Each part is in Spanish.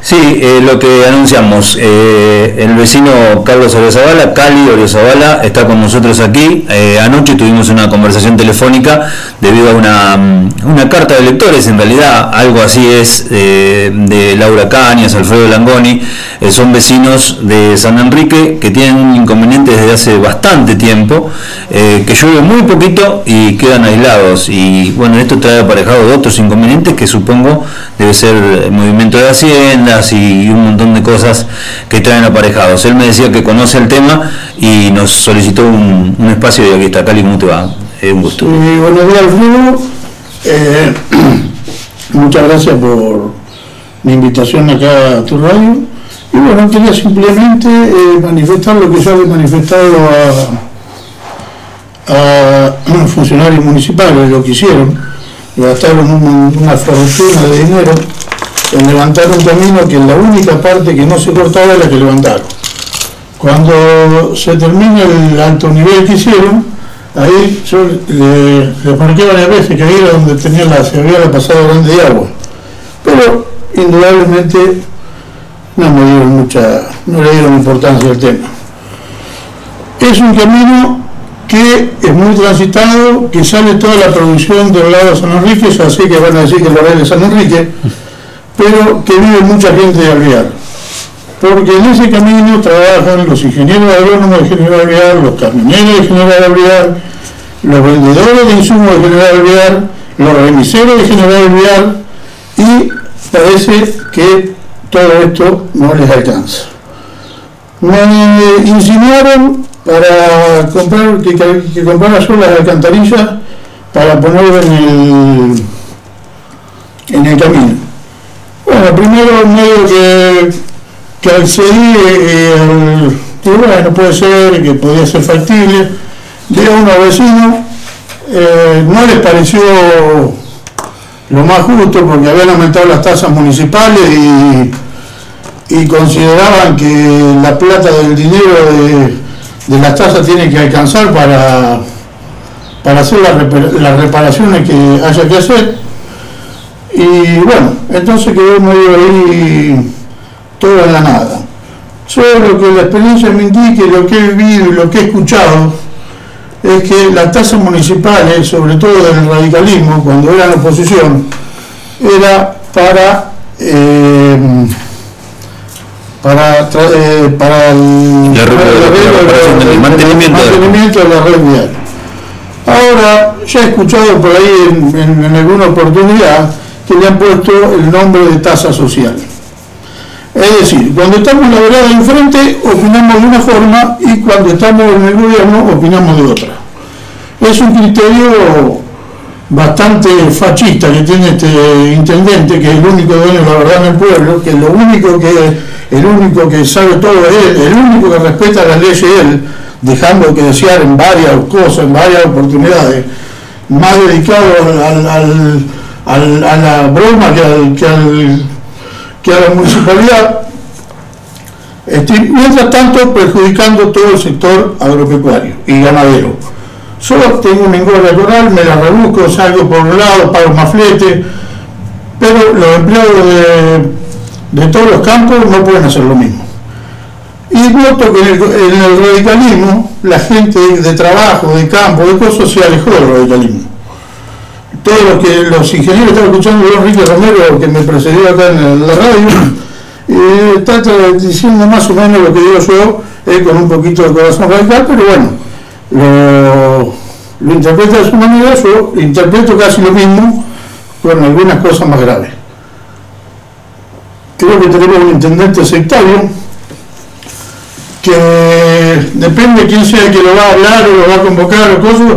Sí, lo que anunciamos, el vecino Carlos Oriozabala, Cali Oriozabala, está con nosotros aquí. Anoche tuvimos una conversación telefónica debido a una carta de lectores, en realidad algo así es, de Laura Cañas, Alfredo Langoni. Son vecinos de San Enrique que tienen un inconveniente desde hace bastante tiempo, que llueve muy poquito y quedan aislados. Y bueno, esto trae aparejado de otros inconvenientes que supongo debe ser el movimiento de Hacienda y un montón de cosas que traen aparejados. Él me decía que conoce el tema y nos solicitó un espacio, y aquí está. Cali, ¿cómo te va? Un gusto. Buenos días, Alfredo. Muchas gracias por la invitación acá a tu radio. Y bueno, quería simplemente manifestar lo que ya he manifestado a funcionarios municipales, lo que hicieron. Gastaron una fortuna de dinero en levantar un camino que la única parte que no se cortaba era la que levantaron. Cuando se termina el alto nivel que hicieron, ahí yo le marqué varias veces que ahí era donde se había la pasada grande de agua. Pero indudablemente no le dieron importancia al tema. Es un camino que es muy transitado, que sale toda la producción del lado de San Enrique, así que van a decir que lo es de San Enrique, pero que vive mucha gente de Alvear, porque en ese camino trabajan los ingenieros agrónomos de General Alvear, los camioneros de General Alvear, los vendedores de insumos de General Alvear, los remiseros de General Alvear, y parece que todo esto no les alcanza. Me insinuaron para comprar, que comprara yo las alcantarillas para poner en el camino. Bueno, primero medio que accedí, y bueno, puede ser que podía ser factible. Vi a unos vecinos, no les pareció lo más justo porque habían aumentado las tasas municipales y consideraban que la plata del dinero de las tasas tiene que alcanzar para hacer las reparaciones que haya que hacer. Y bueno, entonces quedó medio ahí todo en la nada. Yo lo que la experiencia me indique, lo que he vivido y lo que he escuchado, es que las tasas municipales, sobre todo del radicalismo, cuando eran oposición, era para el mantenimiento de la red vial. Ahora, ya he escuchado por ahí en alguna oportunidad que le han puesto el nombre de tasa social. Es decir, cuando estamos en la vereda de enfrente opinamos de una forma y cuando estamos en el gobierno opinamos de otra. Es un criterio bastante fascista que tiene este intendente, que es el único dueño de la verdad en el pueblo, que el único que sabe todo es él, el único que respeta las leyes es él, dejando que desear en varias cosas, en varias oportunidades, más dedicado a la broma que a la municipalidad, mientras tanto perjudicando todo el sector agropecuario y ganadero. Yo tengo un engorde rural, me la rebusco, salgo por un lado, pago más flete, pero los empleados de todos los campos no pueden hacer lo mismo. Y noto que en el radicalismo, la gente de trabajo, de campo, de cosas se alejó del radicalismo. Todos los ingenieros, estaba escuchando a Enrique Romero, que me precedió acá en la radio, está diciendo más o menos lo que digo yo, con un poquito de corazón radical, pero bueno, lo interpreta de su manera, yo interpreto casi lo mismo, con algunas cosas más graves. Creo que tenemos un intendente sectario, que depende de quién sea el que lo va a hablar o lo va a convocar o cosas,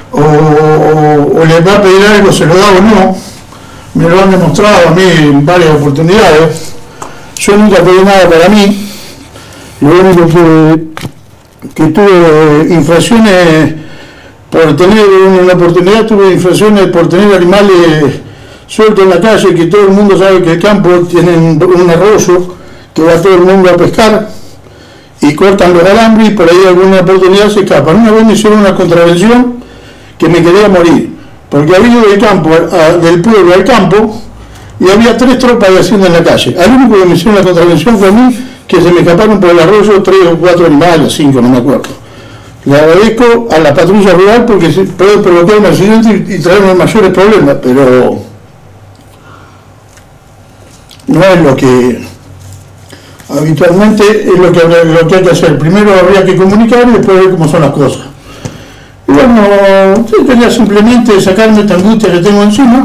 o le va a pedir algo, se lo da o no. Me lo han demostrado a mí en varias oportunidades. Yo nunca pedí nada para mí. Lo único que tuve infracciones por tener, en la oportunidad tuve infracciones por tener animales sueltos en la calle, que todo el mundo sabe que el campo tiene un arroyo que va todo el mundo a pescar y cortan los alambres y por ahí alguna oportunidad se escapan. Una vez me hicieron una contravención que me quería morir, porque había ido del pueblo al campo y había 3 tropas de Hacienda en la calle. Al único que me hicieron la contravención fue a mí, que se me escaparon por el arroyo 3 o 4 animales, 5, no me acuerdo. Le agradezco a la patrulla rural porque puede provocar un accidente y traerme mayores problemas, pero no es lo que habitualmente es lo que hay que hacer. Primero habría que comunicar y después ver cómo son las cosas. Y bueno, yo quería simplemente sacarme esta angustia que tengo encima,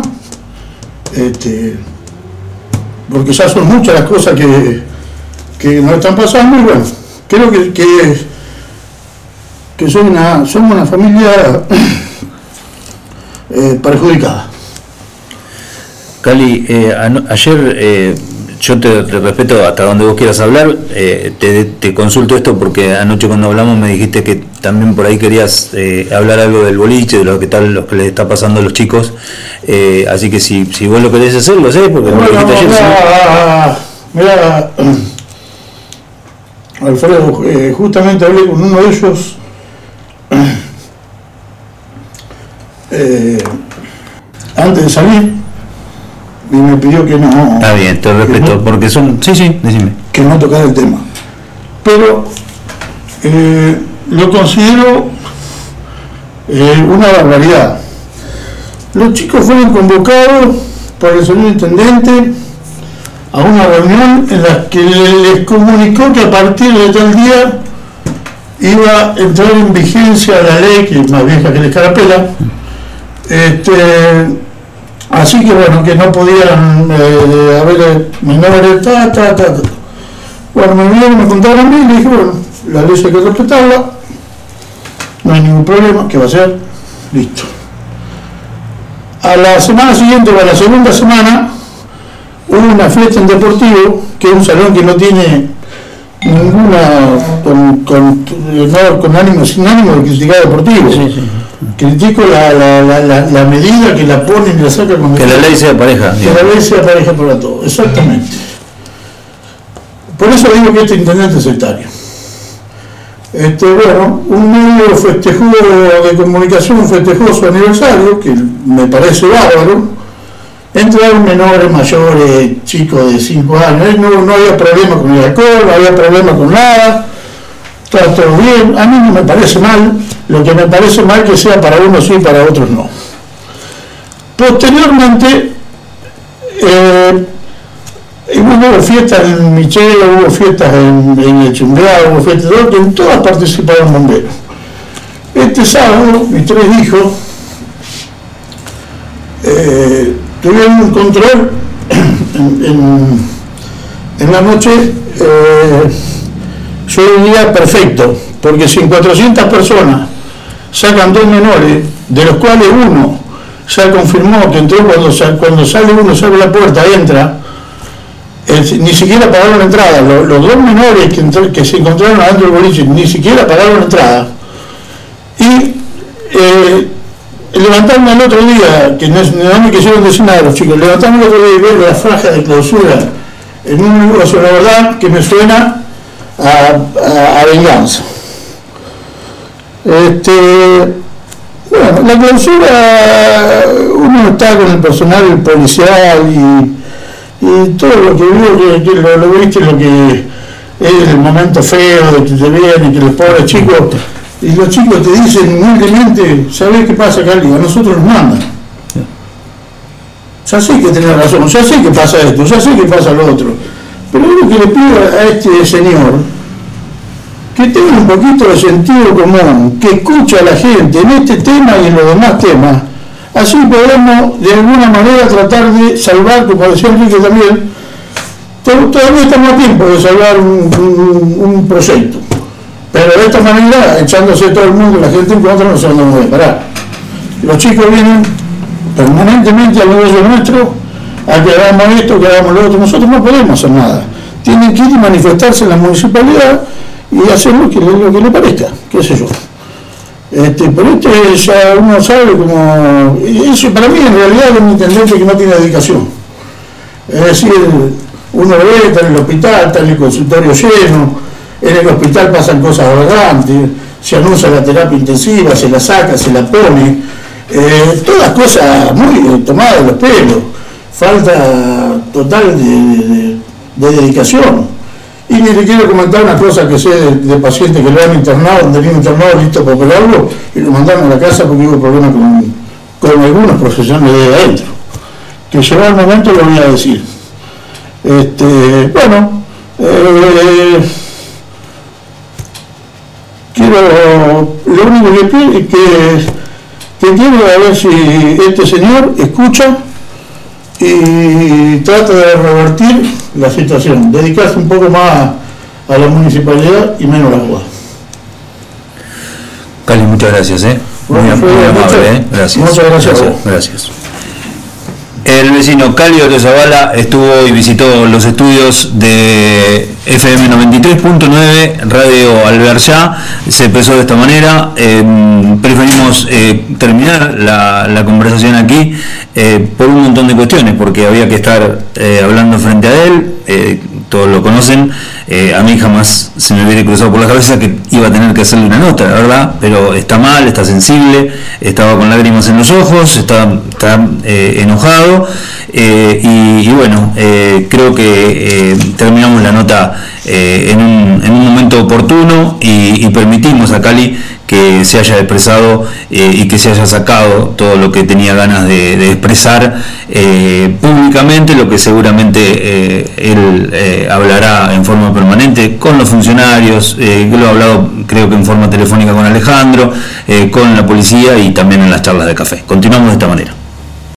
porque ya son muchas las cosas que nos están pasando, y bueno, creo que somos una familia perjudicada. Cali, ayer yo te respeto hasta donde vos quieras hablar, te consulto esto porque anoche cuando hablamos me dijiste que también por ahí querías hablar algo del boliche, de lo que les está pasando a los chicos, así que si vos lo querés hacer, lo sé, porque bueno, mira, Alfredo, justamente hablé con uno de ellos antes de salir y me pidió que no. Está bien, te respeto, no, porque son. Sí, decime. Que no tocara el tema. Pero lo considero una barbaridad. Los chicos fueron convocados por el señor intendente a una reunión en la que les comunicó que a partir de tal día iba a entrar en vigencia la ley, que es más vieja que la escarapela, así que bueno, que no podían haber menores, Bueno, me vinieron, me contaron a mí y le dije, bueno, la ley hay que respetarla, no hay ningún problema, ¿qué va a ser? Listo. A la semana siguiente, o a la segunda semana, hubo una fiesta en Deportivo, que es un salón que no tiene ninguna, sin ánimo de criticar Deportivo. Sí. Critico la medida que la ponen y la sacan con que la ley sea pareja. Que la ley sea pareja para todos, exactamente. Por eso digo que este intendente es sectario. Bueno, un medio festejó de comunicación, festejó su aniversario, que me parece bárbaro. Entraron menores, mayores, chicos de 5 años, no había problema con el alcohol, no había problema con nada, estaba todo bien. A mí no me parece mal, lo que me parece mal que sea para unos sí y para otros no. Posteriormente, hubo fiestas en Michel, hubo fiestas en el Chumbeado, hubo fiestas de otro, en todas participaron bomberos. Este sábado, mis 3 hijos tuvieron un control en la noche, yo diría perfecto, porque si en 400 personas sacan 2 menores, de los cuales uno ya confirmó que entró cuando sale uno, se abre la puerta, entra, ni siquiera pagaron la entrada. Los 2 menores que se encontraron adentro del boliche ni siquiera pagaron la entrada. Y levantaron el otro día, que no me quisieron decir nada los chicos, levantaron el otro día y ver la franja de clausura en un negocio, la verdad que me suena a venganza. Bueno, la clausura, uno está con el personal policial y todo lo que vio, lo viste, lo que es el momento feo de que te vean y que los pobres chicos, y los chicos te dicen humildemente, ¿sabés qué pasa, Cali? A nosotros nos mandan. Ya sé que tenés razón, ya sé que pasa esto, ya sé que pasa lo otro, pero lo que le pido a este señor, que tenga un poquito de sentido común, que escuche a la gente en este tema y en los demás temas, así podemos de alguna manera tratar de salvar, como decía Enrique también, todavía estamos a tiempo de salvar un proyecto, pero de esta manera, echándose todo el mundo, la gente en contra, no sé dónde vamos a parar. Los chicos vienen permanentemente al negocio nuestro, a que hagamos esto, que hagamos lo otro. Nosotros no podemos hacer nada, tienen que ir y manifestarse en la municipalidad y hacer lo que le parezca, qué sé yo. Pero ya uno sabe como, eso para mí en realidad es un intendente que no tiene dedicación. Es decir, uno ve, está en el hospital, está en el consultorio lleno, en el hospital pasan cosas aberrantes, se anuncia la terapia intensiva, se la saca, se la pone, todas cosas muy tomadas de los pelos. falta total de dedicación. Y ni le quiero comentar una cosa que sé de pacientes que lo han internado, han tenido internado listo para operarlo y lo mandaron a la casa porque hubo problemas con algunos profesionales de adentro. Que llegó el momento lo voy a decir. Bueno, lo único que pido es que quiero a ver si este señor escucha y trata de revertir la situación, dedicarse un poco más a la municipalidad y menos a la boda. Cali, muchas gracias, muy amable, gracias. Muchas gracias. Gracias. El vecino Cali Zavala estuvo y visitó los estudios de FM 93.9 Radio Alvear. Se empezó de esta manera. Preferimos terminar la conversación aquí por un montón de cuestiones, porque había que estar hablando frente a él. Todos lo conocen. A mí jamás se me hubiera cruzado por la cabeza que iba a tener que hacerle una nota, la verdad, pero está mal, está sensible, estaba con lágrimas en los ojos, está enojado, y bueno, creo que terminamos la nota en un momento oportuno y permitimos a Cali que se haya expresado y que se haya sacado todo lo que tenía ganas de expresar públicamente, lo que seguramente él hablará en forma permanente con los funcionarios, lo ha hablado creo que en forma telefónica con Alejandro, con la policía y también en las charlas de café. Continuamos de esta manera.